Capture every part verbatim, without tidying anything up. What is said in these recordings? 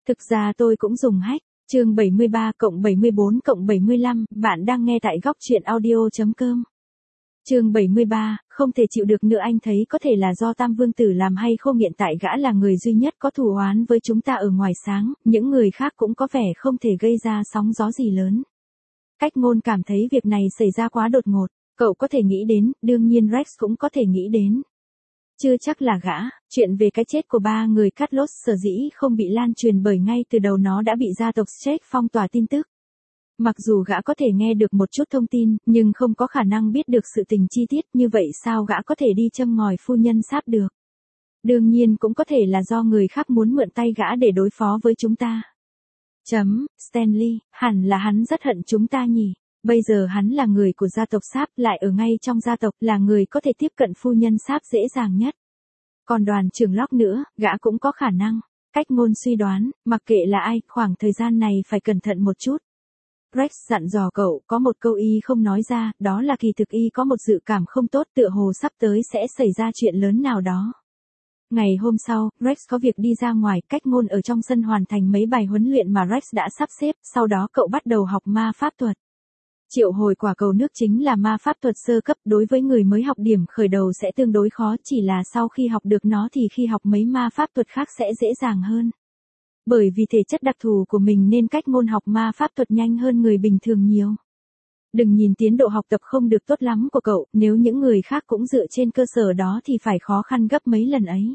Thực ra tôi cũng dùng hack. Chương bảy mươi ba cộng bảy mươi bốn cộng bảy mươi lăm, bạn đang nghe tại góc truyện audio chấm com. Chương bảy mươi ba, không thể chịu được nữa, anh thấy có thể là do Tam Vương Tử làm hay không, hiện tại gã là người duy nhất có thù oán với chúng ta ở ngoài sáng, những người khác cũng có vẻ không thể gây ra sóng gió gì lớn. Cách Ngôn cảm thấy việc này xảy ra quá đột ngột, cậu có thể nghĩ đến, đương nhiên Rex cũng có thể nghĩ đến. Chưa chắc là gã, chuyện về cái chết của ba người Carlos sở dĩ không bị lan truyền bởi ngay từ đầu nó đã bị gia tộc Stark phong tỏa tin tức. Mặc dù gã có thể nghe được một chút thông tin, nhưng không có khả năng biết được sự tình chi tiết, như vậy sao gã có thể đi châm ngòi phu nhân Sáp được. Đương nhiên cũng có thể là do người khác muốn mượn tay gã để đối phó với chúng ta. Chấm, Stanley, hẳn là hắn rất hận chúng ta nhỉ. Bây giờ hắn là người của gia tộc Sáp, lại ở ngay trong gia tộc, là người có thể tiếp cận phu nhân Sáp dễ dàng nhất. Còn đoàn trưởng Locke nữa, gã cũng có khả năng. Cách Ngôn suy đoán, mặc kệ là ai, khoảng thời gian này phải cẩn thận một chút. Rex dặn dò cậu, có một câu y không nói ra, đó là kỳ thực y có một dự cảm không tốt, tựa hồ sắp tới sẽ xảy ra chuyện lớn nào đó. Ngày hôm sau, Rex có việc đi ra ngoài, Cách Ngôn ở trong sân hoàn thành mấy bài huấn luyện mà Rex đã sắp xếp, sau đó cậu bắt đầu học ma pháp thuật. Triệu hồi quả cầu nước chính là ma pháp thuật sơ cấp, đối với người mới học điểm khởi đầu sẽ tương đối khó, chỉ là sau khi học được nó thì khi học mấy ma pháp thuật khác sẽ dễ dàng hơn. Bởi vì thể chất đặc thù của mình nên Cách Ngôn học ma pháp thuật nhanh hơn người bình thường nhiều. Đừng nhìn tiến độ học tập không được tốt lắm của cậu, nếu những người khác cũng dựa trên cơ sở đó thì phải khó khăn gấp mấy lần ấy.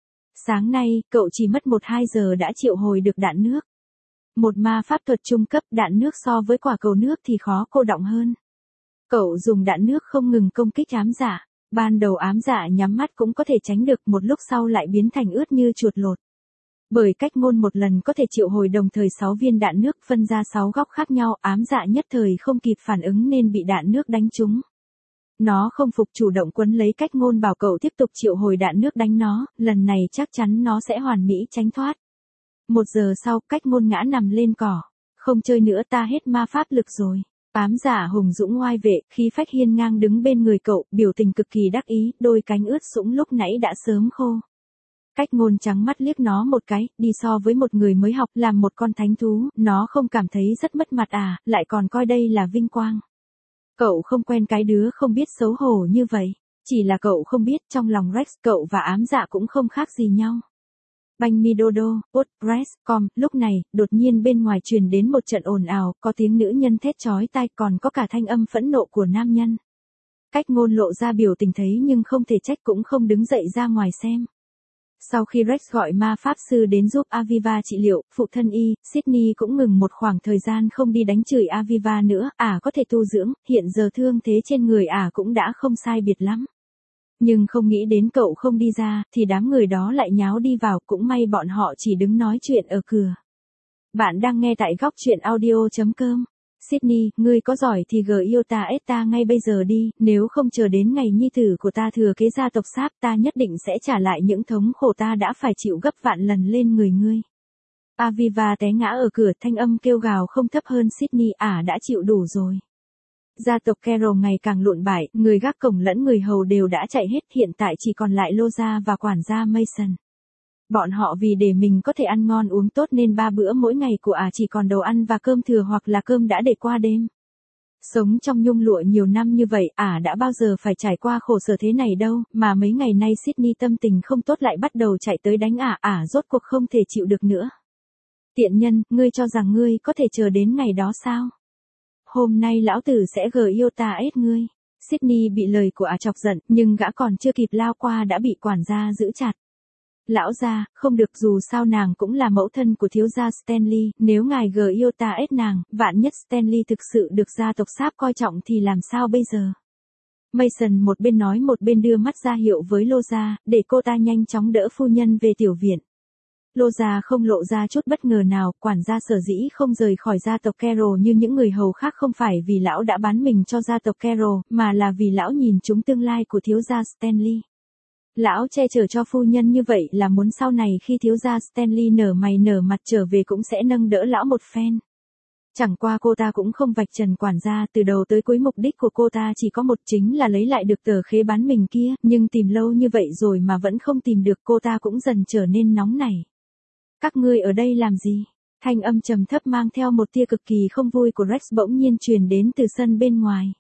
Sáng nay, cậu chỉ mất một hai giờ đã triệu hồi được đạn nước. Một ma pháp thuật trung cấp, đạn nước so với quả cầu nước thì khó cô đọng hơn. Cậu dùng đạn nước không ngừng công kích ám dạ. Ban đầu ám dạ nhắm mắt cũng có thể tránh được, một lúc sau lại biến thành ướt như chuột lột. Bởi Cách Ngôn một lần có thể triệu hồi đồng thời sáu viên đạn nước phân ra sáu góc khác nhau, ám dạ nhất thời không kịp phản ứng nên bị đạn nước đánh trúng. Nó không phục, chủ động quấn lấy Cách Ngôn, bảo cậu tiếp tục triệu hồi đạn nước đánh nó, lần này chắc chắn nó sẽ hoàn mỹ tránh thoát. Một giờ sau, Cách Ngôn ngã nằm lên cỏ. Không chơi nữa, ta hết ma pháp lực rồi. Ám giả hùng dũng oai vệ, khí phách hiên ngang đứng bên người cậu, biểu tình cực kỳ đắc ý, đôi cánh ướt sũng lúc nãy đã sớm khô. Cách Ngôn trắng mắt liếc nó một cái, đi so với một người mới học làm một con thánh thú, nó không cảm thấy rất mất mặt à, lại còn coi đây là vinh quang. Cậu không quen cái đứa không biết xấu hổ như vậy, chỉ là cậu không biết trong lòng Rex cậu và ám dạ cũng không khác gì nhau. Banh mi đô đô, WordPress chấm com, lúc này, đột nhiên bên ngoài truyền đến một trận ồn ào, có tiếng nữ nhân thét chói tai, còn có cả thanh âm phẫn nộ của nam nhân. Cách Ngôn lộ ra biểu tình thấy nhưng không thể trách, cũng không đứng dậy ra ngoài xem. Sau khi Rex gọi ma pháp sư đến giúp Aviva trị liệu, phụ thân y, Sydney cũng ngừng một khoảng thời gian không đi đánh chửi Aviva nữa, ả à có thể tu dưỡng, hiện giờ thương thế trên người ả à cũng đã không sai biệt lắm. Nhưng không nghĩ đến cậu không đi ra, thì đám người đó lại nháo đi vào, cũng may bọn họ chỉ đứng nói chuyện ở cửa. Bạn đang nghe tại góc truyện audio chấm com. Sydney, ngươi có giỏi thì gờ yêu ta ết ta ngay bây giờ đi, nếu không chờ đến ngày nhi tử của ta thừa kế gia tộc Sáp, ta nhất định sẽ trả lại những thống khổ ta đã phải chịu gấp vạn lần lên người ngươi. Aviva té ngã ở cửa, thanh âm kêu gào không thấp hơn Sydney, ả à đã chịu đủ rồi. Gia tộc Carroll ngày càng lụn bại, người gác cổng lẫn người hầu đều đã chạy hết, hiện tại chỉ còn lại Loza và quản gia Mason. Bọn họ vì để mình có thể ăn ngon uống tốt nên ba bữa mỗi ngày của ả à chỉ còn đồ ăn và cơm thừa hoặc là cơm đã để qua đêm. Sống trong nhung lụa nhiều năm như vậy, ả à đã bao giờ phải trải qua khổ sở thế này đâu, mà mấy ngày nay Sydney tâm tình không tốt lại bắt đầu chạy tới đánh ả, à, ả à rốt cuộc không thể chịu được nữa. Tiện nhân, ngươi cho rằng ngươi có thể chờ đến ngày đó sao? Hôm nay lão tử sẽ gờ yêu ta ết ngươi. Sydney bị lời của ả à chọc giận, nhưng gã còn chưa kịp lao qua đã bị quản gia giữ chặt. Lão gia, không được, dù sao nàng cũng là mẫu thân của thiếu gia Stanley, nếu ngài gờ yêu ta ết nàng, vạn nhất Stanley thực sự được gia tộc Sáp coi trọng thì làm sao bây giờ? Mason một bên nói một bên đưa mắt ra hiệu với Loza, để cô ta nhanh chóng đỡ phu nhân về tiểu viện. Loza không lộ ra chút bất ngờ nào, quản gia sở dĩ không rời khỏi gia tộc Carroll như những người hầu khác không phải vì lão đã bán mình cho gia tộc Carroll, mà là vì lão nhìn trúng tương lai của thiếu gia Stanley. Lão che chở cho phu nhân như vậy là muốn sau này khi thiếu gia Stanley nở mày nở mặt trở về cũng sẽ nâng đỡ lão một phen. Chẳng qua cô ta cũng không vạch trần quản gia, từ đầu tới cuối mục đích của cô ta chỉ có một, chính là lấy lại được tờ khế bán mình kia, nhưng tìm lâu như vậy rồi mà vẫn không tìm được, cô ta cũng dần trở nên nóng nảy. Các ngươi ở đây làm gì? Thanh âm trầm thấp mang theo một tia cực kỳ không vui của Rex bỗng nhiên truyền đến từ sân bên ngoài.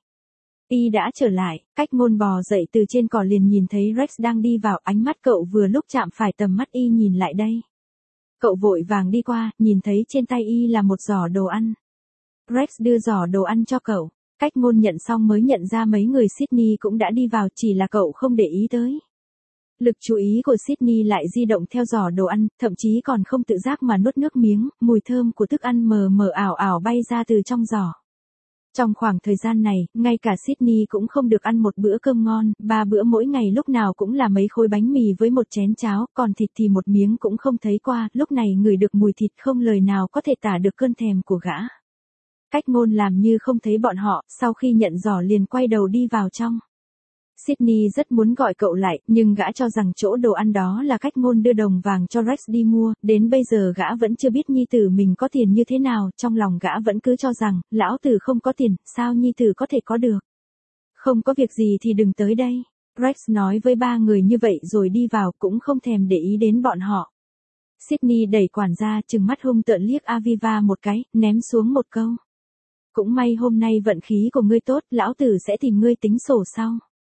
Y đã trở lại, Cách Ngôn bò dậy từ trên cỏ liền nhìn thấy Rex đang đi vào, ánh mắt cậu vừa lúc chạm phải tầm mắt Y nhìn lại đây. Cậu vội vàng đi qua, nhìn thấy trên tay Y là một giỏ đồ ăn. Rex đưa giỏ đồ ăn cho cậu, Cách Ngôn nhận xong mới nhận ra mấy người Sydney cũng đã đi vào, chỉ là cậu không để ý tới. Lực chú ý của Sydney lại di động theo giỏ đồ ăn, thậm chí còn không tự giác mà nuốt nước miếng, mùi thơm của thức ăn mờ mờ ảo ảo bay ra từ trong giỏ. Trong khoảng thời gian này, ngay cả Sydney cũng không được ăn một bữa cơm ngon, ba bữa mỗi ngày lúc nào cũng là mấy khối bánh mì với một chén cháo, còn thịt thì một miếng cũng không thấy qua, lúc này ngửi được mùi thịt không lời nào có thể tả được cơn thèm của gã. Cách Ngôn làm như không thấy bọn họ, sau khi nhận giỏ liền quay đầu đi vào trong. Sydney rất muốn gọi cậu lại, nhưng gã cho rằng chỗ đồ ăn đó là Cách Ngôn đưa đồng vàng cho Rex đi mua, đến bây giờ gã vẫn chưa biết nhi tử mình có tiền như thế nào, trong lòng gã vẫn cứ cho rằng, lão tử không có tiền, sao nhi tử có thể có được. Không có việc gì thì đừng tới đây. Rex nói với ba người như vậy rồi đi vào, cũng không thèm để ý đến bọn họ. Sydney đẩy quản gia, trừng mắt hung tợn liếc Aviva một cái, ném xuống một câu. Cũng may hôm nay vận khí của ngươi tốt, lão tử sẽ tìm ngươi tính sổ sau.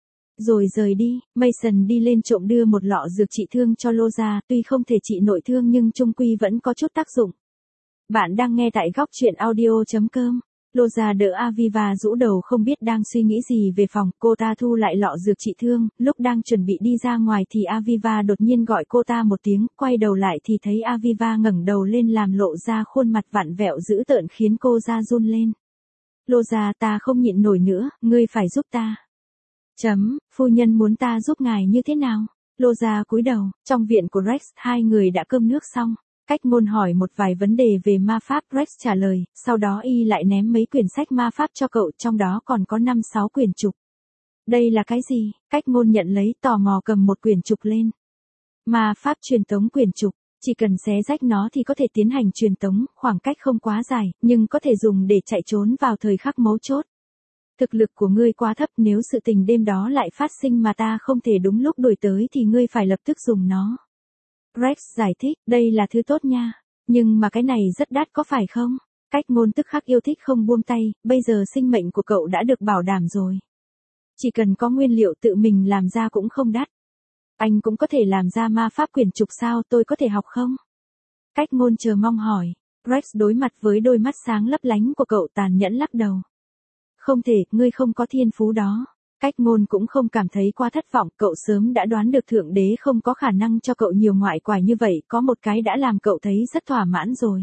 Rồi rời đi, Mason đi lên trộm đưa một lọ dược trị thương cho Loza, tuy không thể trị nội thương nhưng chung quy vẫn có chút tác dụng. Bạn đang nghe tại góc truyện audio chấm com. Loza đỡ Aviva rũ đầu không biết đang suy nghĩ gì về phòng, cô ta thu lại lọ dược trị thương, lúc đang chuẩn bị đi ra ngoài thì Aviva đột nhiên gọi cô ta một tiếng, quay đầu lại thì thấy Aviva ngẩng đầu lên làm lộ ra khuôn mặt vặn vẹo dữ tợn khiến cô da run lên. Loza, ta không nhịn nổi nữa, ngươi phải giúp ta. Chấm, phu nhân muốn ta giúp ngài như thế nào? Loza cúi đầu, trong viện của Rex, hai người đã cơm nước xong. Cách Ngôn hỏi một vài vấn đề về ma pháp, Rex trả lời, sau đó Y lại ném mấy quyển sách ma pháp cho cậu, trong đó còn có năm sáu quyển trục. Đây là cái gì? Cách Ngôn nhận lấy, tò mò cầm một quyển trục lên. Ma pháp truyền tống quyển trục, chỉ cần xé rách nó thì có thể tiến hành truyền tống, khoảng cách không quá dài, nhưng có thể dùng để chạy trốn vào thời khắc mấu chốt. Thực lực của ngươi quá thấp, nếu sự tình đêm đó lại phát sinh mà ta không thể đúng lúc đuổi tới thì ngươi phải lập tức dùng nó. Rex giải thích, đây là thứ tốt nha, nhưng mà cái này rất đắt có phải không? Cách Ngôn tức khắc yêu thích không buông tay, bây giờ sinh mệnh của cậu đã được bảo đảm rồi. Chỉ cần có nguyên liệu tự mình làm ra cũng không đắt. Anh cũng có thể làm ra ma pháp quyển trục sao, tôi có thể học không? Cách Ngôn chờ mong hỏi. Rex đối mặt với đôi mắt sáng lấp lánh của cậu tàn nhẫn lắc đầu. Không thể, ngươi không có thiên phú đó. Cách Ngôn cũng không cảm thấy quá thất vọng, cậu sớm đã đoán được Thượng Đế không có khả năng cho cậu nhiều ngoại quả như vậy, có một cái đã làm cậu thấy rất thỏa mãn rồi.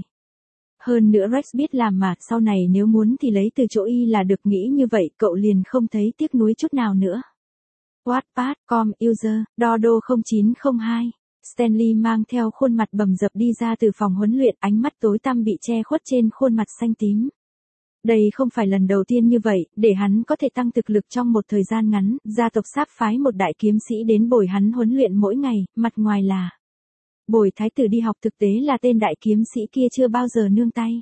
Hơn nữa Rex biết làm mà, sau này nếu muốn thì lấy từ chỗ Y là được, nghĩ như vậy, cậu liền không thấy tiếc nuối chút nào nữa. Wattpad, com, user, Dodo không chín không hai. Stanley mang theo khuôn mặt bầm dập đi ra từ phòng huấn luyện, ánh mắt tối tăm bị che khuất trên khuôn mặt xanh tím. Đây không phải lần đầu tiên như vậy, để hắn có thể tăng thực lực trong một thời gian ngắn, gia tộc Sáp phái một đại kiếm sĩ đến bồi hắn huấn luyện mỗi ngày, mặt ngoài là bồi thái tử đi học, thực tế là tên đại kiếm sĩ kia chưa bao giờ nương tay.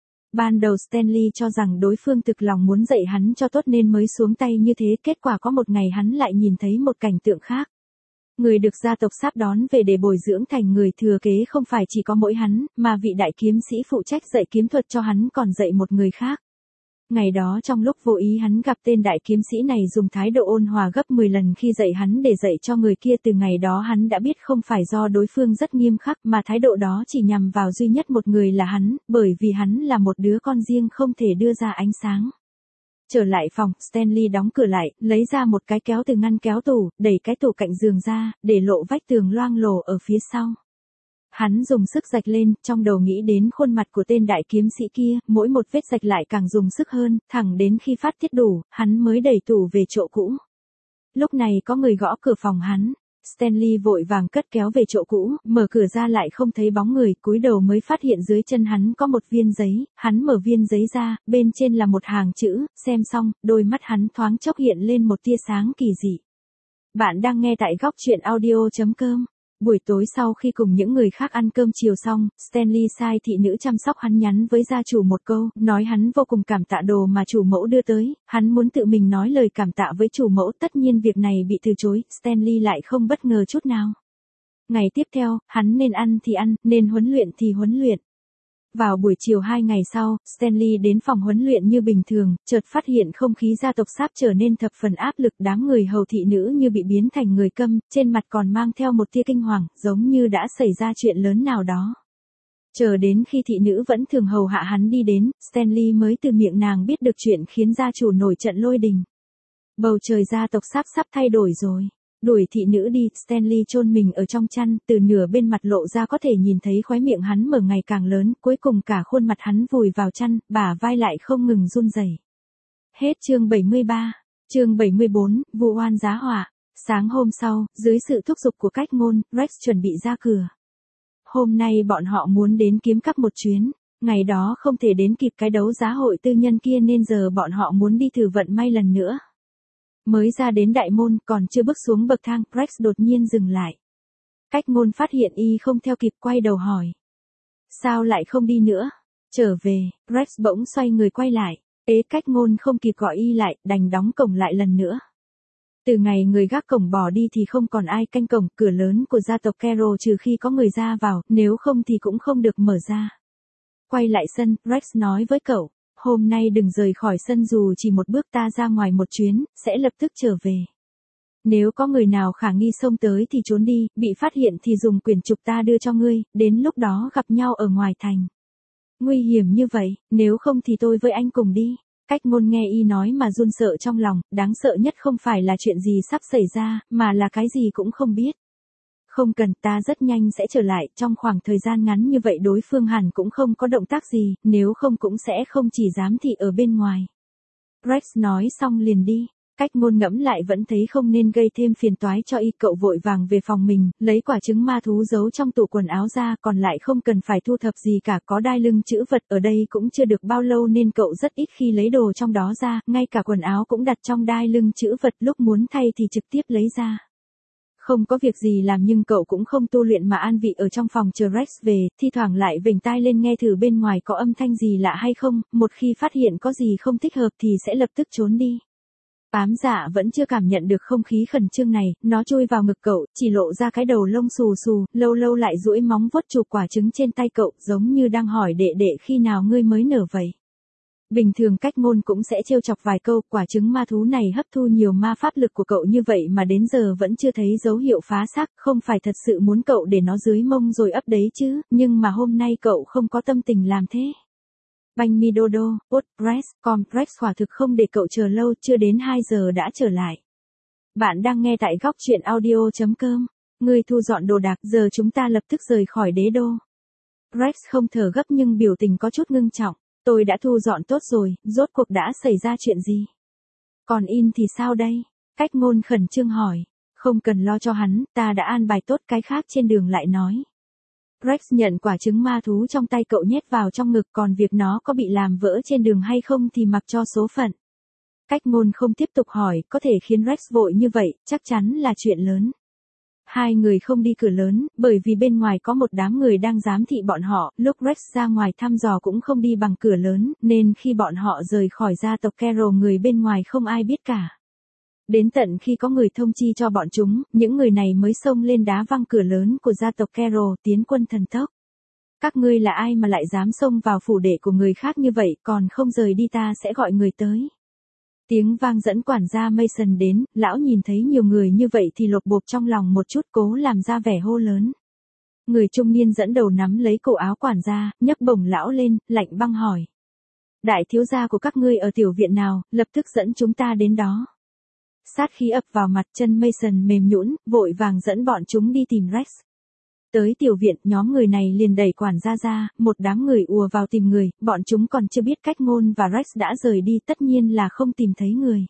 Ban đầu Stanley cho rằng đối phương thực lòng muốn dạy hắn cho tốt nên mới xuống tay như thế, kết quả có một ngày hắn lại nhìn thấy một cảnh tượng khác. Người được gia tộc Sáp đón về để bồi dưỡng thành người thừa kế không phải chỉ có mỗi hắn, mà vị đại kiếm sĩ phụ trách dạy kiếm thuật cho hắn còn dạy một người khác. Ngày đó trong lúc vô ý hắn gặp tên đại kiếm sĩ này dùng thái độ ôn hòa gấp mười lần khi dạy hắn để dạy cho người kia, từ ngày đó hắn đã biết không phải do đối phương rất nghiêm khắc mà thái độ đó chỉ nhằm vào duy nhất một người là hắn, bởi vì hắn là một đứa con riêng không thể đưa ra ánh sáng. Trở lại phòng, Stanley đóng cửa lại, lấy ra một cái kéo từ ngăn kéo tủ, đẩy cái tủ cạnh giường ra, để lộ vách tường loang lổ ở phía sau. Hắn dùng sức rạch lên, trong đầu nghĩ đến khuôn mặt của tên đại kiếm sĩ kia, mỗi một vết rạch lại càng dùng sức hơn, thẳng đến khi phát tiết đủ, hắn mới đẩy tủ về chỗ cũ. Lúc này có người gõ cửa phòng hắn. Stanley vội vàng cất kéo về chỗ cũ, mở cửa ra lại không thấy bóng người, cúi đầu mới phát hiện dưới chân hắn có một viên giấy, hắn mở viên giấy ra, bên trên là một hàng chữ, xem xong, đôi mắt hắn thoáng chốc hiện lên một tia sáng kỳ dị. Bạn đang nghe tại góc truyện audio chấm com. Buổi tối sau khi cùng những người khác ăn cơm chiều xong, Stanley sai thị nữ chăm sóc hắn nhắn với gia chủ một câu, nói hắn vô cùng cảm tạ đồ mà chủ mẫu đưa tới, hắn muốn tự mình nói lời cảm tạ với chủ mẫu, tất nhiên việc này bị từ chối, Stanley lại không bất ngờ chút nào. Ngày tiếp theo, hắn nên ăn thì ăn, nên huấn luyện thì huấn luyện. Vào buổi chiều hai ngày sau, Stanley đến phòng huấn luyện như bình thường, chợt phát hiện không khí gia tộc sáp trở nên thập phần áp lực, đám người hầu thị nữ như bị biến thành người câm, trên mặt còn mang theo một tia kinh hoàng, giống như đã xảy ra chuyện lớn nào đó. Chờ đến khi thị nữ vẫn thường hầu hạ hắn đi đến, Stanley mới từ miệng nàng biết được chuyện khiến gia chủ nổi trận lôi đình. Bầu trời gia tộc sáp sắp thay đổi rồi. Đuổi thị nữ đi, Stanley chôn mình ở trong chăn, từ nửa bên mặt lộ ra có thể nhìn thấy khóe miệng hắn mở ngày càng lớn, cuối cùng cả khuôn mặt hắn vùi vào chăn, bả vai lại không ngừng run rẩy. Hết chương bảy mươi ba. Chương bảy mươi bốn, vụ oan giá họa. Sáng hôm sau, dưới sự thúc giục của cách ngôn, Rex chuẩn bị ra cửa. Hôm nay bọn họ muốn đến kiếm cắp một chuyến. Ngày đó không thể đến kịp cái đấu giá hội tư nhân kia nên giờ bọn họ muốn đi thử vận may lần nữa. Mới ra đến đại môn, còn chưa bước xuống bậc thang, Rex đột nhiên dừng lại. Cách ngôn phát hiện y không theo kịp, quay đầu hỏi. Sao lại không đi nữa? Trở về, Rex bỗng xoay người quay lại. Ế, cách ngôn không kịp gọi y lại, đành đóng cổng lại lần nữa. Từ ngày người gác cổng bỏ đi thì không còn ai canh cổng, cửa lớn của gia tộc Carroll trừ khi có người ra vào, nếu không thì cũng không được mở ra. Quay lại sân, Rex nói với cậu. Hôm nay đừng rời khỏi sân dù chỉ một bước, ta ra ngoài một chuyến, sẽ lập tức trở về. Nếu có người nào khả nghi xông tới thì trốn đi, bị phát hiện thì dùng quyển trục ta đưa cho ngươi, đến lúc đó gặp nhau ở ngoài thành. Nguy hiểm như vậy, nếu không thì tôi với anh cùng đi. Cách ngôn nghe y nói mà run sợ trong lòng, đáng sợ nhất không phải là chuyện gì sắp xảy ra, mà là cái gì cũng không biết. Không cần, ta rất nhanh sẽ trở lại, trong khoảng thời gian ngắn như vậy đối phương hẳn cũng không có động tác gì, nếu không cũng sẽ không chỉ giám thị ở bên ngoài. Rex nói xong liền đi, cách ngôn ngẫm lại vẫn thấy không nên gây thêm phiền toái cho y, cậu vội vàng về phòng mình, lấy quả trứng ma thú giấu trong tủ quần áo ra, còn lại không cần phải thu thập gì cả, có đai lưng chữ vật ở đây cũng chưa được bao lâu nên cậu rất ít khi lấy đồ trong đó ra, ngay cả quần áo cũng đặt trong đai lưng chữ vật, lúc muốn thay thì trực tiếp lấy ra. Không có việc gì làm nhưng cậu cũng không tu luyện mà an vị ở trong phòng chờ Rex về, thi thoảng lại vểnh tai lên nghe thử bên ngoài có âm thanh gì lạ hay không, một khi phát hiện có gì không thích hợp thì sẽ lập tức trốn đi. Ám dạ vẫn chưa cảm nhận được không khí khẩn trương này, nó chui vào ngực cậu, chỉ lộ ra cái đầu lông xù xù, lâu lâu lại duỗi móng vuốt chụp quả trứng trên tay cậu, giống như đang hỏi đệ đệ khi nào ngươi mới nở vậy. Bình thường cách ngôn cũng sẽ trêu chọc vài câu, quả trứng ma thú này hấp thu nhiều ma pháp lực của cậu như vậy mà đến giờ vẫn chưa thấy dấu hiệu phá xác, không phải thật sự muốn cậu để nó dưới mông rồi ấp đấy chứ, nhưng mà hôm nay cậu không có tâm tình làm thế. Banh mi đô đô, WordPress, Compress quả thực không để cậu chờ lâu, chưa đến hai giờ đã trở lại. Bạn đang nghe tại góc truyện audio chấm com. Ngươi thu dọn đồ đạc, giờ chúng ta lập tức rời khỏi đế đô. Rex không thở gấp nhưng biểu tình có chút ngưng trọng. Tôi đã thu dọn tốt rồi, rốt cuộc đã xảy ra chuyện gì? Còn In thì sao đây? Cách ngôn khẩn trương hỏi. Không cần lo cho hắn, ta đã an bài tốt, cái khác trên đường lại nói. Rex nhận quả trứng ma thú trong tay cậu nhét vào trong ngực, còn việc nó có bị làm vỡ trên đường hay không thì mặc cho số phận. Cách ngôn không tiếp tục hỏi, có thể khiến Rex vội như vậy, chắc chắn là chuyện lớn. Hai người không đi cửa lớn, bởi vì bên ngoài có một đám người đang giám thị bọn họ, lúc Rex ra ngoài thăm dò cũng không đi bằng cửa lớn, nên khi bọn họ rời khỏi gia tộc Carroll người bên ngoài không ai biết cả. Đến tận khi có người thông chi cho bọn chúng, những người này mới xông lên đá văng cửa lớn của gia tộc Carroll, tiến quân thần tốc. Các ngươi là ai mà lại dám xông vào phủ đệ của người khác như vậy, còn không rời đi ta sẽ gọi người tới. Tiếng vang dẫn quản gia Mason đến, lão nhìn thấy nhiều người như vậy thì lột bột trong lòng một chút, cố làm ra vẻ hô lớn. Người trung niên dẫn đầu nắm lấy cổ áo quản gia, nhấc bổng lão lên, lạnh băng hỏi. Đại thiếu gia của các ngươi ở tiểu viện nào, lập tức dẫn chúng ta đến đó. Sát khí ập vào mặt, chân Mason mềm nhũn, vội vàng dẫn bọn chúng đi tìm Rex. Tới tiểu viện, nhóm người này liền đẩy quản gia ra, một đám người ùa vào tìm người, bọn chúng còn chưa biết cách ngôn và Rex đã rời đi, tất nhiên là không tìm thấy người.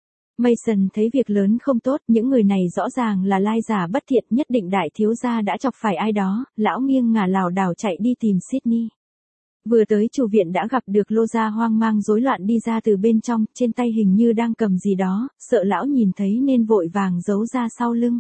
Mason thấy việc lớn không tốt, những người này rõ ràng là lai giả bất thiện, nhất định đại thiếu gia đã chọc phải ai đó, lão nghiêng ngả lảo đảo chạy đi tìm Sydney. Vừa tới chủ viện đã gặp được Loza hoang mang rối loạn đi ra từ bên trong, trên tay hình như đang cầm gì đó, sợ lão nhìn thấy nên vội vàng giấu ra sau lưng.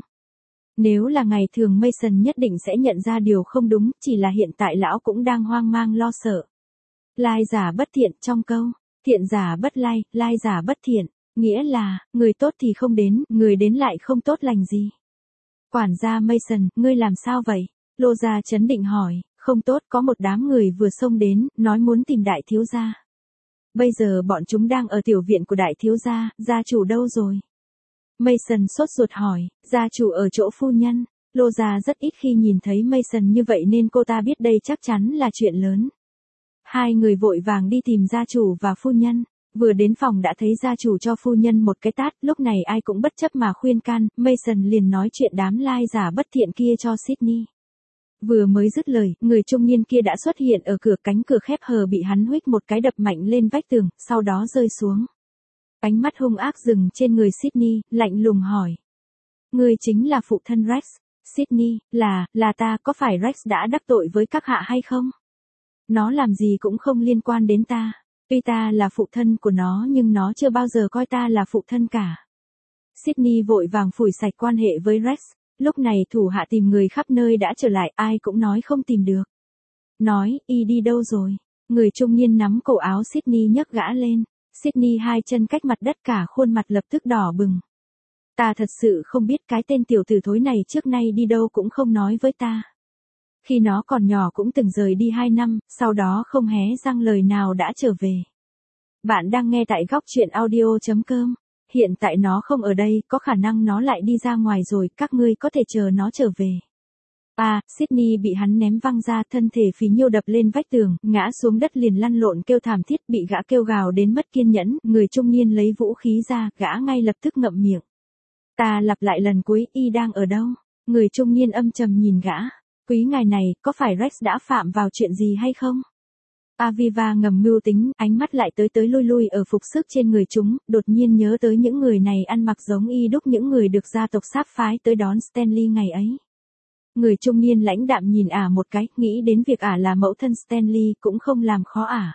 Nếu là ngày thường Mason nhất định sẽ nhận ra điều không đúng, chỉ là hiện tại lão cũng đang hoang mang lo sợ. Lai giả bất thiện, trong câu, thiện giả bất lai, lai giả bất thiện, nghĩa là, người tốt thì không đến, người đến lại không tốt lành gì. Quản gia Mason, ngươi làm sao vậy? Lô gia chấn định hỏi, không tốt, có một đám người vừa xông đến, nói muốn tìm đại thiếu gia. Bây giờ bọn chúng đang ở tiểu viện của đại thiếu gia, gia chủ đâu rồi? Mason sốt ruột hỏi, gia chủ ở chỗ phu nhân. Lô gia rất ít khi nhìn thấy Mason như vậy nên cô ta biết đây chắc chắn là chuyện lớn. Hai người vội vàng đi tìm gia chủ và phu nhân. Vừa đến phòng đã thấy gia chủ cho phu nhân một cái tát, lúc này ai cũng bất chấp mà khuyên can, Mason liền nói chuyện đám lai giả bất thiện kia cho Sydney. Vừa mới dứt lời, người trung niên kia đã xuất hiện ở cửa, cánh cửa khép hờ bị hắn huých một cái đập mạnh lên vách tường, sau đó rơi xuống. Ánh mắt hung ác dừng trên người Sydney, lạnh lùng hỏi. Ngươi chính là phụ thân Rex. Sydney, là, là ta, có phải Rex đã đắc tội với các hạ hay không? Nó làm gì cũng không liên quan đến ta. Tuy ta là phụ thân của nó nhưng nó chưa bao giờ coi ta là phụ thân cả. Sydney vội vàng phủi sạch quan hệ với Rex. Lúc này thủ hạ tìm người khắp nơi đã trở lại, ai cũng nói không tìm được. Nói, y đi đâu rồi? Người trung niên nắm cổ áo Sydney nhấc gã lên. Sydney hai chân cách mặt đất, cả khuôn mặt lập tức đỏ bừng. Ta thật sự không biết cái tên tiểu tử thối này trước nay đi đâu cũng không nói với ta. Khi nó còn nhỏ cũng từng rời đi hai năm, sau đó không hé răng lời nào đã trở về. Bạn đang nghe tại góc truyện audio chấm com. Hiện tại nó không ở đây, có khả năng nó lại đi ra ngoài rồi, các ngươi có thể chờ nó trở về. À, Sydney bị hắn ném văng ra, thân thể phí nhiêu đập lên vách tường, ngã xuống đất liền lăn lộn kêu thảm thiết, bị gã kêu gào đến mất kiên nhẫn, người trung niên lấy vũ khí ra, gã ngay lập tức ngậm miệng. Ta lặp lại lần cuối, y đang ở đâu? Người trung niên âm trầm nhìn gã. Quý ngài này, có phải Rex đã phạm vào chuyện gì hay không? Aviva ngầm mưu tính, ánh mắt lại tới tới lui lui ở phục sức trên người chúng, đột nhiên nhớ tới những người này ăn mặc giống y đúc những người được gia tộc sáp phái tới đón Stanley ngày ấy. Người trung niên lãnh đạm nhìn ả một cái, nghĩ đến việc ả là mẫu thân Stanley cũng không làm khó ả.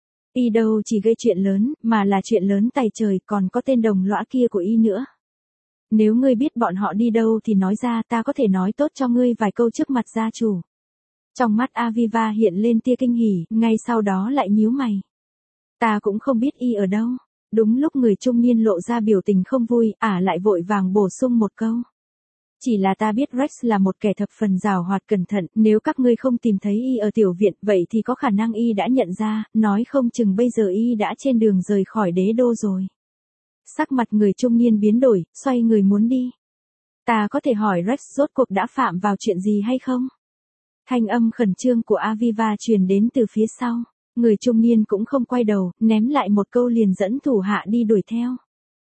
Y đâu chỉ gây chuyện lớn, mà là chuyện lớn tày trời, còn có tên đồng lõa kia của y nữa. Nếu ngươi biết bọn họ đi đâu thì nói ra, ta có thể nói tốt cho ngươi vài câu trước mặt gia chủ. Trong mắt Aviva hiện lên tia kinh hỉ, ngay sau đó lại nhíu mày. Ta cũng không biết y ở đâu. Đúng lúc người trung niên lộ ra biểu tình không vui, ả lại vội vàng bổ sung một câu. Chỉ là ta biết Rex là một kẻ thập phần giàu hoạt cẩn thận, nếu các ngươi không tìm thấy y ở tiểu viện, vậy thì có khả năng y đã nhận ra, nói không chừng bây giờ y đã trên đường rời khỏi đế đô rồi. Sắc mặt người trung niên biến đổi, xoay người muốn đi. Ta có thể hỏi Rex rốt cuộc đã phạm vào chuyện gì hay không? Thanh âm khẩn trương của Aviva truyền đến từ phía sau. Người trung niên cũng không quay đầu, ném lại một câu liền dẫn thủ hạ đi đuổi theo.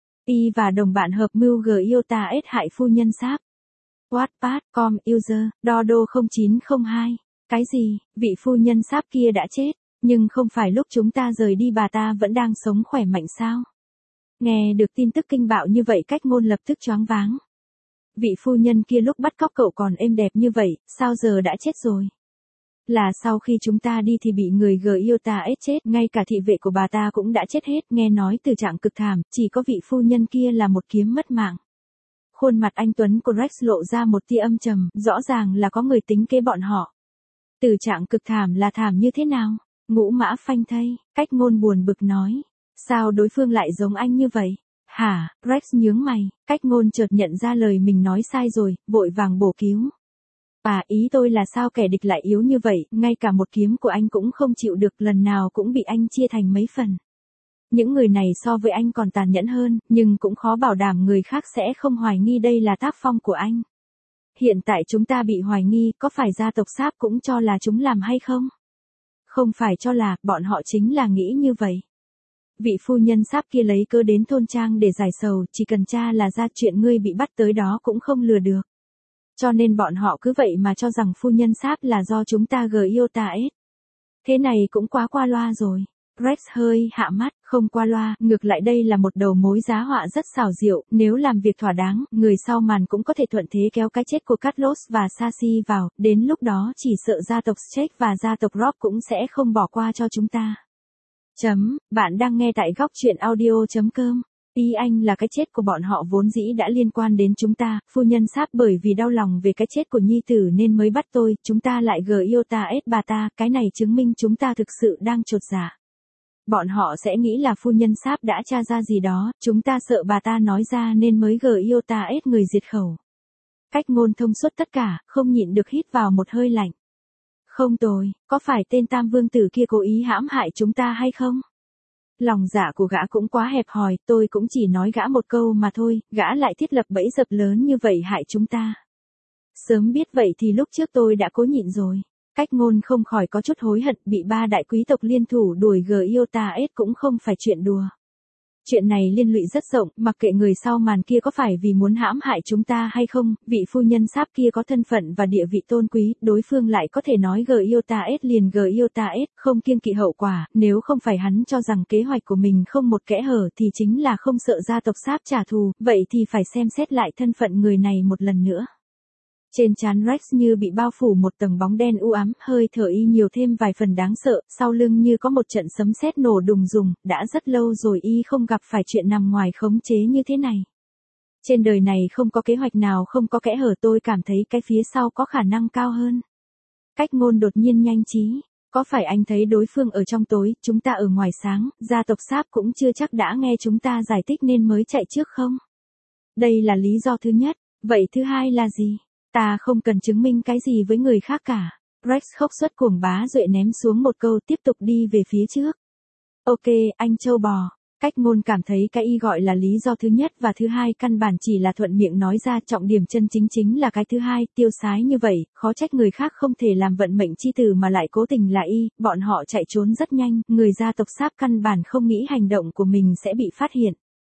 Y và đồng bạn hợp mưu G Iota ết hại phu nhân sáp. Wattpad, com, user, Dodo không chín không hai. Cái gì, vị phu nhân sáp kia đã chết, nhưng không phải lúc chúng ta rời đi bà ta vẫn đang sống khỏe mạnh sao? Nghe được tin tức kinh bạo như vậy cách ngôn lập tức choáng váng. Vị phu nhân kia lúc bắt cóc cậu còn êm đẹp như vậy, sao giờ đã chết rồi? Là sau khi chúng ta đi thì bị người G Iota ết chết, ngay cả thị vệ của bà ta cũng đã chết hết, nghe nói từ trạng cực thảm, chỉ có vị phu nhân kia là một kiếm mất mạng. Khuôn mặt anh Tuấn của Rex lộ ra một tia âm trầm, rõ ràng là có người tính kế bọn họ. Từ trạng cực thảm là thảm như thế nào? Ngũ mã phanh thây, cách ngôn buồn bực nói. Sao đối phương lại giống anh như vậy? Hả, Rex nhướng mày, cách ngôn chợt nhận ra lời mình nói sai rồi, vội vàng bổ cứu. À, ý tôi là sao kẻ địch lại yếu như vậy, ngay cả một kiếm của anh cũng không chịu được, lần nào cũng bị anh chia thành mấy phần. Những người này so với anh còn tàn nhẫn hơn, nhưng cũng khó bảo đảm người khác sẽ không hoài nghi đây là tác phong của anh. Hiện tại chúng ta bị hoài nghi, có phải gia tộc Sáp cũng cho là chúng làm hay không? Không phải cho là, bọn họ chính là nghĩ như vậy. Vị phu nhân Sáp kia lấy cớ đến thôn trang để giải sầu, chỉ cần tra là ra chuyện ngươi bị bắt tới đó cũng không lừa được. Cho nên bọn họ cứ vậy mà cho rằng phu nhân Sáp là do chúng ta G Iota ết. Thế này cũng quá qua loa rồi. Rex hơi hạ mắt, không qua loa, ngược lại đây là một đầu mối giá họa rất xảo diệu, nếu làm việc thỏa đáng, người sau màn cũng có thể thuận thế kéo cái chết của Carlos và Sashi vào, đến lúc đó chỉ sợ gia tộc Streck và gia tộc Rock cũng sẽ không bỏ qua cho chúng ta. Chấm, bạn đang nghe tại góc truyện audio chấm com. Ý anh là cái chết của bọn họ vốn dĩ đã liên quan đến chúng ta, phu nhân Sáp bởi vì đau lòng về cái chết của nhi tử nên mới bắt tôi, chúng ta lại G Iota ết bà ta, cái này chứng minh chúng ta thực sự đang chột dạ. Bọn họ sẽ nghĩ là phu nhân Sáp đã tra ra gì đó, chúng ta sợ bà ta nói ra nên mới G Iota ết người diệt khẩu. Cách Ngôn thông suốt tất cả, không nhịn được hít vào một hơi lạnh. Không tồi, có phải tên Tam Vương Tử kia cố ý hãm hại chúng ta hay không? Lòng dạ của gã cũng quá hẹp hòi, tôi cũng chỉ nói gã một câu mà thôi, gã lại thiết lập bẫy dập lớn như vậy hại chúng ta. Sớm biết vậy thì lúc trước tôi đã cố nhịn rồi. Cách Ngôn không khỏi có chút hối hận, bị ba đại quý tộc liên thủ đuổi Giotaes cũng không phải chuyện đùa. Chuyện này liên lụy rất rộng, mặc kệ người sau màn kia có phải vì muốn hãm hại chúng ta hay không, vị phu nhân Sáp kia có thân phận và địa vị tôn quý, đối phương lại có thể nói Giotaes liền Giotaes, không kiêng kỵ hậu quả, nếu không phải hắn cho rằng kế hoạch của mình không một kẽ hở thì chính là không sợ gia tộc Sáp trả thù, vậy thì phải xem xét lại thân phận người này một lần nữa. Trên trán Rex như bị bao phủ một tầng bóng đen u ám, hơi thở y nhiều thêm vài phần đáng sợ, sau lưng như có một trận sấm sét nổ đùng rùng, đã rất lâu rồi y không gặp phải chuyện nằm ngoài khống chế như thế này. Trên đời này không có kế hoạch nào không có kẽ hở, tôi cảm thấy cái phía sau có khả năng cao hơn. Cách Ngôn đột nhiên nhanh trí, có phải anh thấy đối phương ở trong tối, chúng ta ở ngoài sáng, gia tộc Sáp cũng chưa chắc đã nghe chúng ta giải thích nên mới chạy trước không? Đây là lý do thứ nhất, vậy thứ hai là gì? Ta không cần chứng minh cái gì với người khác cả. Rex khóc suất cuồng bá duệ ném xuống một câu tiếp tục đi về phía trước. Ok, anh châu bò. Cách Ngôn cảm thấy cái y gọi là lý do thứ nhất và thứ hai căn bản chỉ là thuận miệng nói ra, trọng điểm chân chính chính là cái thứ hai, tiêu sái như vậy, khó trách người khác không thể làm vận mệnh chi tử mà lại cố tình là y, bọn họ chạy trốn rất nhanh, người gia tộc Sáp căn bản không nghĩ hành động của mình sẽ bị phát hiện.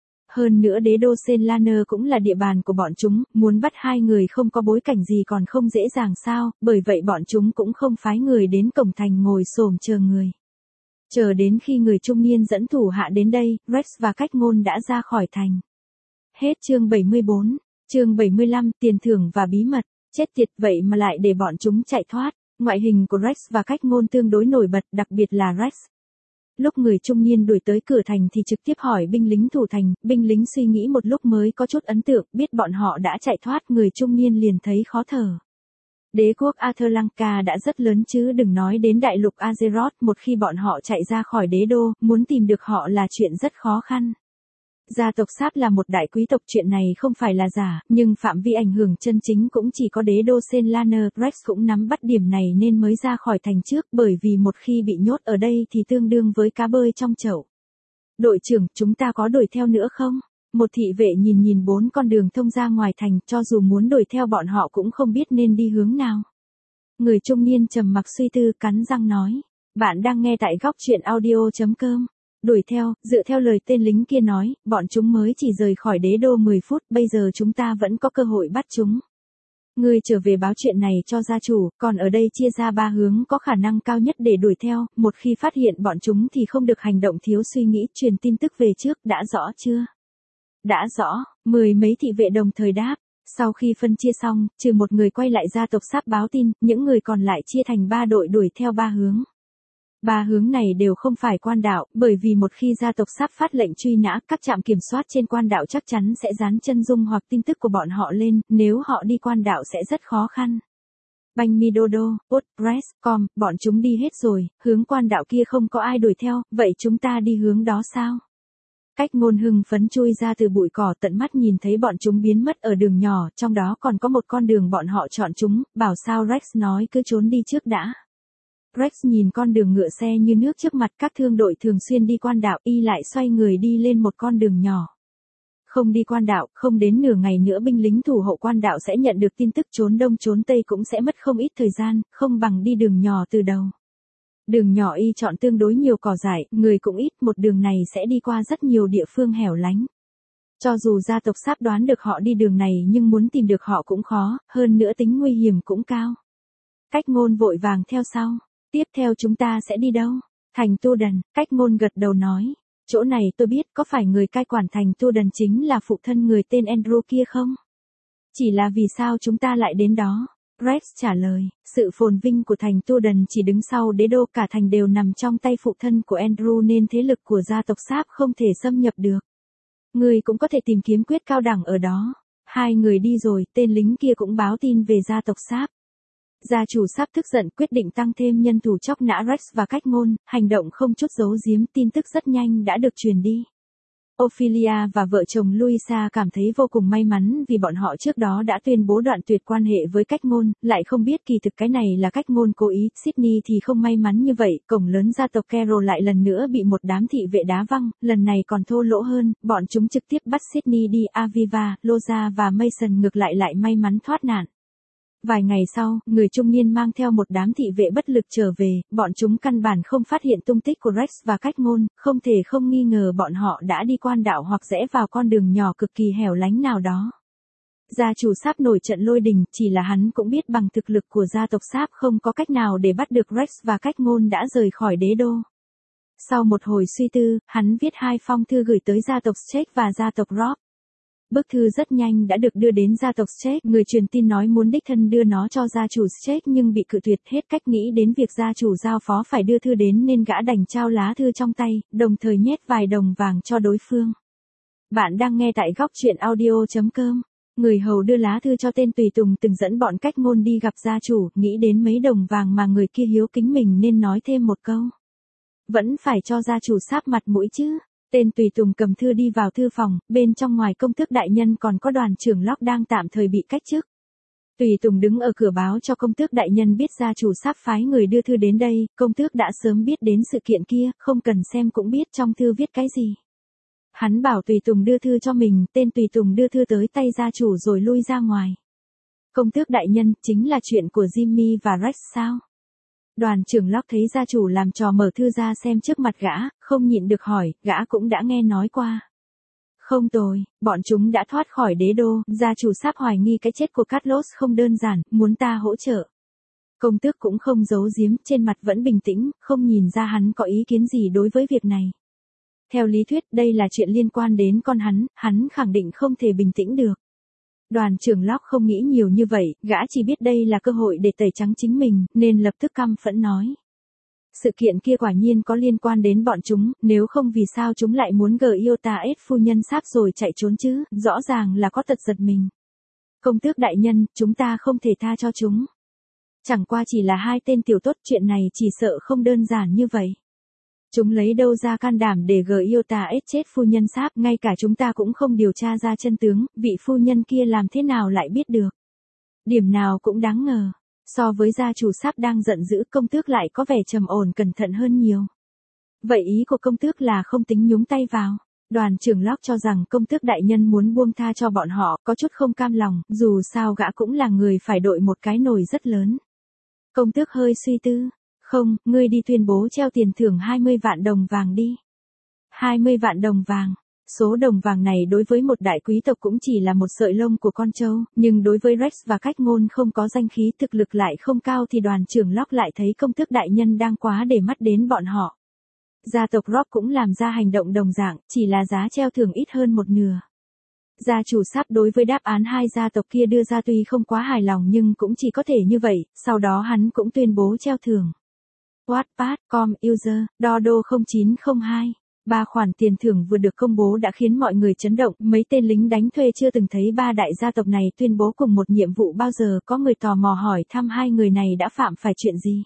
Hơn nữa đế đô Senlaner cũng là địa bàn của bọn chúng, muốn bắt hai người không có bối cảnh gì còn không dễ dàng sao, bởi vậy bọn chúng cũng không phái người đến cổng thành ngồi xổm chờ người. Chờ đến khi người trung niên dẫn thủ hạ đến đây, Rex và Cách Ngôn đã ra khỏi thành. Hết chương bảy mươi bốn, chương bảy mươi lăm, tiền thưởng và bí mật, chết tiệt vậy mà lại để bọn chúng chạy thoát. Ngoại hình của Rex và Cách Ngôn tương đối nổi bật, đặc biệt là Rex. Lúc người trung niên đuổi tới cửa thành thì trực tiếp hỏi binh lính thủ thành, binh lính suy nghĩ một lúc mới có chút ấn tượng, biết bọn họ đã chạy thoát, người trung niên liền thấy khó thở. Đế quốc Athlanka đã rất lớn chứ đừng nói đến đại lục Azeroth, một khi bọn họ chạy ra khỏi đế đô, muốn tìm được họ là chuyện rất khó khăn. Gia tộc Sáp là một đại quý tộc, chuyện này không phải là giả, nhưng phạm vi ảnh hưởng chân chính cũng chỉ có đế đô Senlaner. Rex cũng nắm bắt điểm này nên mới ra khỏi thành trước, bởi vì một khi bị nhốt ở đây thì tương đương với cá bơi trong chậu. Đội trưởng, chúng ta có đuổi theo nữa không? Một thị vệ nhìn nhìn bốn con đường thông ra ngoài thành, cho dù muốn đuổi theo bọn họ cũng không biết nên đi hướng nào. Người trung niên trầm mặc suy tư, cắn răng nói. Bạn đang nghe tại góc truyện audio chấm com. Đuổi theo, dựa theo lời tên lính kia nói, bọn chúng mới chỉ rời khỏi đế đô mười phút, bây giờ chúng ta vẫn có cơ hội bắt chúng. Ngươi trở về báo chuyện này cho gia chủ, còn ở đây chia ra ba hướng có khả năng cao nhất để đuổi theo, một khi phát hiện bọn chúng thì không được hành động thiếu suy nghĩ, truyền tin tức về trước, đã rõ chưa? Đã rõ, mười mấy thị vệ đồng thời đáp. Sau khi phân chia xong, trừ một người quay lại gia tộc Sáp báo tin, những người còn lại chia thành ba đội đuổi theo ba hướng. Ba hướng này đều không phải quan đạo, bởi vì một khi gia tộc Sáp phát lệnh truy nã, các trạm kiểm soát trên quan đạo chắc chắn sẽ dán chân dung hoặc tin tức của bọn họ lên, nếu họ đi quan đạo sẽ rất khó khăn. Banh Midodo, Utpress, com, bọn chúng đi hết rồi, hướng quan đạo kia không có ai đuổi theo, vậy chúng ta đi hướng đó sao? Cách Ngôn hưng phấn chui ra từ bụi cỏ, tận mắt nhìn thấy bọn chúng biến mất ở đường nhỏ, trong đó còn có một con đường bọn họ chọn chúng, bảo sao Rex nói cứ trốn đi trước đã. Rex nhìn con đường ngựa xe như nước trước mặt, các thương đội thường xuyên đi quan đạo, y lại xoay người đi lên một con đường nhỏ. Không đi quan đạo, không đến nửa ngày nữa binh lính thủ hộ quan đạo sẽ nhận được tin tức, trốn đông trốn tây cũng sẽ mất không ít thời gian, không bằng đi đường nhỏ từ đầu. Đường nhỏ y chọn tương đối nhiều cỏ dại, người cũng ít, một đường này sẽ đi qua rất nhiều địa phương hẻo lánh. Cho dù gia tộc Sáp đoán được họ đi đường này nhưng muốn tìm được họ cũng khó, hơn nữa tính nguy hiểm cũng cao. Cách Ngôn vội vàng theo sau. Tiếp theo chúng ta sẽ đi đâu? Thành Tu Đần. Cách Ngôn gật đầu nói. Chỗ này tôi biết, có phải người cai quản thành Tu Đần chính là phụ thân người tên Andrew kia không? Chỉ là vì sao chúng ta lại đến đó? Rex trả lời, sự phồn vinh của thành Tu Đần chỉ đứng sau đế đô, cả thành đều nằm trong tay phụ thân của Andrew nên thế lực của gia tộc Sáp không thể xâm nhập được. Người cũng có thể tìm kiếm quyết cao đẳng ở đó. Hai người đi rồi, tên lính kia cũng báo tin về gia tộc Sáp. Gia chủ Sáp tức giận quyết định tăng thêm nhân thủ chóc nã Rex và Cách Ngôn, hành động không chút giấu giếm, tin tức rất nhanh đã được truyền đi. Ophelia và vợ chồng Louisa cảm thấy vô cùng may mắn vì bọn họ trước đó đã tuyên bố đoạn tuyệt quan hệ với cách ngôn, lại không biết kỳ thực cái này là cách ngôn cố ý. Sydney thì không may mắn như vậy, cổng lớn gia tộc Carroll lại lần nữa bị một đám thị vệ đá văng, lần này còn thô lỗ hơn, bọn chúng trực tiếp bắt Sydney đi. Aviva, Loza và Mason ngược lại lại may mắn thoát nạn. Vài ngày sau, người trung niên mang theo một đám thị vệ bất lực trở về, bọn chúng căn bản không phát hiện tung tích của Rex và cách ngôn, không thể không nghi ngờ bọn họ đã đi quan đạo hoặc rẽ vào con đường nhỏ cực kỳ hẻo lánh nào đó. Gia chủ Sáp nổi trận lôi đình, chỉ là hắn cũng biết bằng thực lực của gia tộc Sáp không có cách nào để bắt được Rex và cách ngôn đã rời khỏi đế đô. Sau một hồi suy tư, hắn viết hai phong thư gửi tới gia tộc Stake và gia tộc Robb. Bức thư rất nhanh đã được đưa đến gia tộc Stake, người truyền tin nói muốn đích thân đưa nó cho gia chủ Stake nhưng bị cự tuyệt. Hết cách nghĩ đến việc gia chủ giao phó phải đưa thư đến nên gã đành trao lá thư trong tay, đồng thời nhét vài đồng vàng cho đối phương. Bạn đang nghe tại góc truyện audio chấm com. Người hầu đưa lá thư cho tên tùy tùng từng dẫn bọn cách ngôn đi gặp gia chủ, nghĩ đến mấy đồng vàng mà người kia hiếu kính mình nên nói thêm một câu. Vẫn phải cho gia chủ Sáp mặt mũi chứ. Tên tùy tùng cầm thư đi vào thư phòng, bên trong ngoài công tước đại nhân còn có đoàn trưởng Locke đang tạm thời bị cách chức. Tùy tùng đứng ở cửa báo cho công tước đại nhân biết gia chủ Sáp phái người đưa thư đến đây, công tước đã sớm biết đến sự kiện kia, không cần xem cũng biết trong thư viết cái gì. Hắn bảo tùy tùng đưa thư cho mình, tên tùy tùng đưa thư tới tay gia chủ rồi lui ra ngoài. Công tước đại nhân, chính là chuyện của Jimmy và Rex sao? Đoàn trưởng Locke thấy gia chủ làm trò mở thư ra xem trước mặt gã, không nhịn được hỏi, gã cũng đã nghe nói qua. Không tồi, bọn chúng đã thoát khỏi đế đô, gia chủ Sáp hoài nghi cái chết của Carlos không đơn giản, muốn ta hỗ trợ. Công tước cũng không giấu giếm, trên mặt vẫn bình tĩnh, không nhìn ra hắn có ý kiến gì đối với việc này. Theo lý thuyết, đây là chuyện liên quan đến con hắn, hắn khẳng định không thể bình tĩnh được. Đoàn trưởng Locke không nghĩ nhiều như vậy, gã chỉ biết đây là cơ hội để tẩy trắng chính mình, nên lập tức căm phẫn nói. Sự kiện kia quả nhiên có liên quan đến bọn chúng, nếu không vì sao chúng lại muốn gờ yêu ta ết phu nhân Sáp rồi chạy trốn chứ, rõ ràng là có tật giật mình. Công tước đại nhân, chúng ta không thể tha cho chúng. Chẳng qua chỉ là hai tên tiểu tốt, chuyện này chỉ sợ không đơn giản như vậy. Chúng lấy đâu ra can đảm để gờ yêu ta ết chết phu nhân Sáp, ngay cả chúng ta cũng không điều tra ra chân tướng, vị phu nhân kia làm thế nào lại biết được. Điểm nào cũng đáng ngờ. So với gia chủ Sáp đang giận dữ, công tước lại có vẻ trầm ổn cẩn thận hơn nhiều. Vậy ý của công tước là không tính nhúng tay vào. Đoàn trưởng Locke cho rằng công tước đại nhân muốn buông tha cho bọn họ, có chút không cam lòng, dù sao gã cũng là người phải đội một cái nồi rất lớn. Công tước hơi suy tư. Không, ngươi đi tuyên bố treo tiền thưởng hai mươi vạn đồng vàng đi. hai mươi vạn đồng vàng. Số đồng vàng này đối với một đại quý tộc cũng chỉ là một sợi lông của con trâu, nhưng đối với Rex và cách ngôn không có danh khí, thực lực lại không cao thì đoàn trưởng Locke lại thấy công tước đại nhân đang quá để mắt đến bọn họ. Gia tộc Robb cũng làm ra hành động đồng dạng, chỉ là giá treo thưởng ít hơn một nửa. Gia chủ Sáp đối với đáp án hai gia tộc kia đưa ra tuy không quá hài lòng nhưng cũng chỉ có thể như vậy, sau đó hắn cũng tuyên bố treo thưởng. Wattpad chấm com user, Dodo không chín không hai. Ba khoản tiền thưởng vừa được công bố đã khiến mọi người chấn động, mấy tên lính đánh thuê chưa từng thấy ba đại gia tộc này tuyên bố cùng một nhiệm vụ bao giờ, có người tò mò hỏi thăm hai người này đã phạm phải chuyện gì.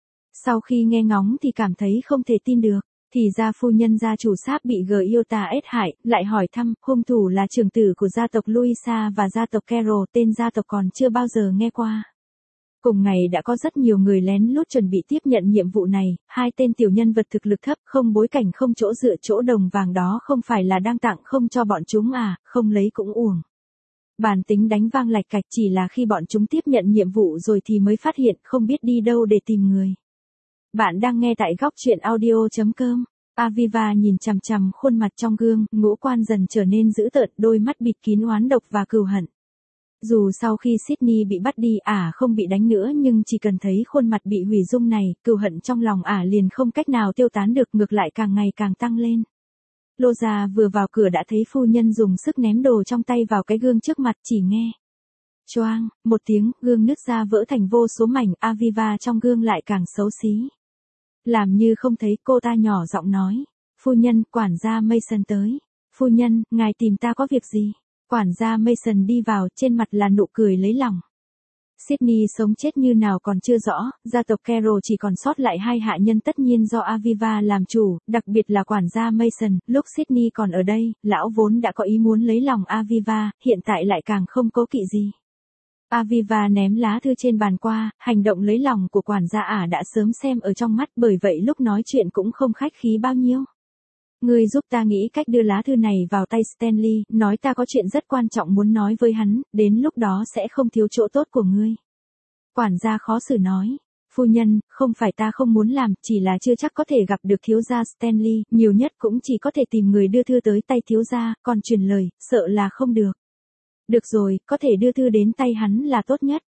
Sau khi nghe ngóng thì cảm thấy không thể tin được, thì ra phu nhân gia chủ Sáp bị gờ yêu ta ết hại, lại hỏi thăm, hung thủ là trưởng tử của gia tộc Louisa và gia tộc Carroll, tên gia tộc còn chưa bao giờ nghe qua. Cùng ngày đã có rất nhiều người lén lút chuẩn bị tiếp nhận nhiệm vụ này, hai tên tiểu nhân vật thực lực thấp, không bối cảnh, không chỗ dựa, chỗ đồng vàng đó không phải là đang tặng không cho bọn chúng à, không lấy cũng uổng. Bản tính đánh vang lạch cạch, chỉ là khi bọn chúng tiếp nhận nhiệm vụ rồi thì mới phát hiện không biết đi đâu để tìm người. Bạn đang nghe tại góc truyện audio chấm com. Aviva nhìn chằm chằm khuôn mặt trong gương, ngũ quan dần trở nên dữ tợn, đôi mắt bịt kín oán độc và cừu hận. Dù sau khi Sydney bị bắt đi ả à không bị đánh nữa nhưng chỉ cần thấy khuôn mặt bị hủy dung này, cừu hận trong lòng ả à liền không cách nào tiêu tán được, ngược lại càng ngày càng tăng lên. Loza vừa vào cửa đã thấy phu nhân dùng sức ném đồ trong tay vào cái gương trước mặt, chỉ nghe choang một tiếng, gương nứt ra vỡ thành vô số mảnh, Aviva trong gương lại càng xấu xí. Làm như không thấy, cô ta nhỏ giọng nói, phu nhân, quản gia Mason tới. Phu nhân, ngài tìm ta có việc gì? Quản gia Mason đi vào, trên mặt là nụ cười lấy lòng. Sydney sống chết như nào còn chưa rõ, gia tộc Carroll chỉ còn sót lại hai hạ nhân tất nhiên do Aviva làm chủ, đặc biệt là quản gia Mason. Lúc Sydney còn ở đây, lão vốn đã có ý muốn lấy lòng Aviva, hiện tại lại càng không cố kỵ gì. Aviva ném lá thư trên bàn qua, hành động lấy lòng của quản gia ả đã sớm xem ở trong mắt, bởi vậy lúc nói chuyện cũng không khách khí bao nhiêu. Ngươi giúp ta nghĩ cách đưa lá thư này vào tay Stanley, nói ta có chuyện rất quan trọng muốn nói với hắn, đến lúc đó sẽ không thiếu chỗ tốt của ngươi. Quản gia khó xử nói, phu nhân, không phải ta không muốn làm, chỉ là chưa chắc có thể gặp được thiếu gia Stanley, nhiều nhất cũng chỉ có thể tìm người đưa thư tới tay thiếu gia, còn truyền lời, sợ là không được. Được rồi, có thể đưa thư đến tay hắn là tốt nhất.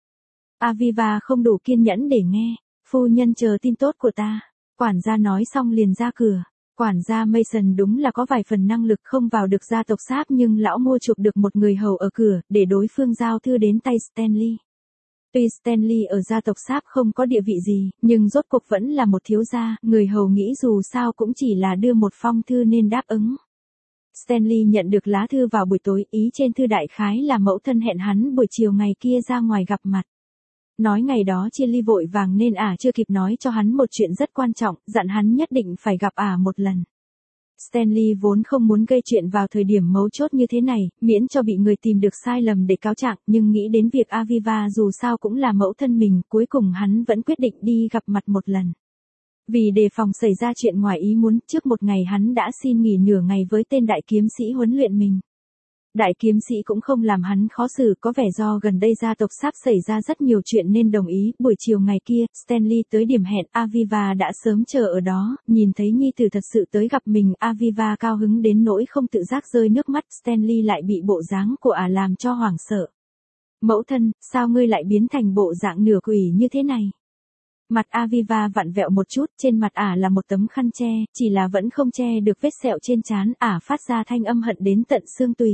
Aviva không đủ kiên nhẫn để nghe, phu nhân chờ tin tốt của ta. Quản gia nói xong liền ra cửa. Quản gia Mason đúng là có vài phần năng lực không vào được gia tộc Sáp, nhưng lão mua chuộc được một người hầu ở cửa, để đối phương giao thư đến tay Stanley. Tuy Stanley ở gia tộc Sáp không có địa vị gì, nhưng rốt cuộc vẫn là một thiếu gia, người hầu nghĩ dù sao cũng chỉ là đưa một phong thư nên đáp ứng. Stanley nhận được lá thư vào buổi tối, ý trên thư đại khái là mẫu thân hẹn hắn buổi chiều ngày kia ra ngoài gặp mặt. Nói ngày đó chia ly vội vàng nên ả chưa kịp nói cho hắn một chuyện rất quan trọng, dặn hắn nhất định phải gặp ả một lần. Stanley vốn không muốn gây chuyện vào thời điểm mấu chốt như thế này, miễn cho bị người tìm được sai lầm để cáo trạng, nhưng nghĩ đến việc Aviva dù sao cũng là mẫu thân mình, cuối cùng hắn vẫn quyết định đi gặp mặt một lần. Vì đề phòng xảy ra chuyện ngoài ý muốn, trước một ngày hắn đã xin nghỉ nửa ngày với tên đại kiếm sĩ huấn luyện mình. Đại kiếm sĩ cũng không làm hắn khó xử, có vẻ do gần đây gia tộc Sáp xảy ra rất nhiều chuyện nên đồng ý. Buổi chiều ngày kia, Stanley tới điểm hẹn, Aviva đã sớm chờ ở đó, nhìn thấy nhi tử thật sự tới gặp mình, Aviva cao hứng đến nỗi không tự giác rơi nước mắt, Stanley lại bị bộ dáng của ả làm cho hoảng sợ. Mẫu thân, sao ngươi lại biến thành bộ dạng nửa quỷ như thế này? Mặt Aviva vặn vẹo một chút, trên mặt ả là một tấm khăn che, chỉ là vẫn không che được vết sẹo trên trán, ả phát ra thanh âm hận đến tận xương tủy.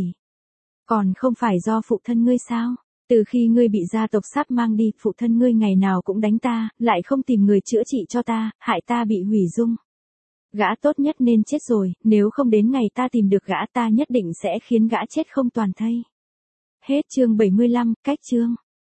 Còn không phải do phụ thân ngươi sao? Từ khi ngươi bị gia tộc Sáp mang đi, phụ thân ngươi ngày nào cũng đánh ta, lại không tìm người chữa trị cho ta, hại ta bị hủy dung. Gã tốt nhất nên chết rồi, nếu không đến ngày ta tìm được gã ta nhất định sẽ khiến gã chết không toàn thây. Hết chương bảy mươi lăm, cách chương.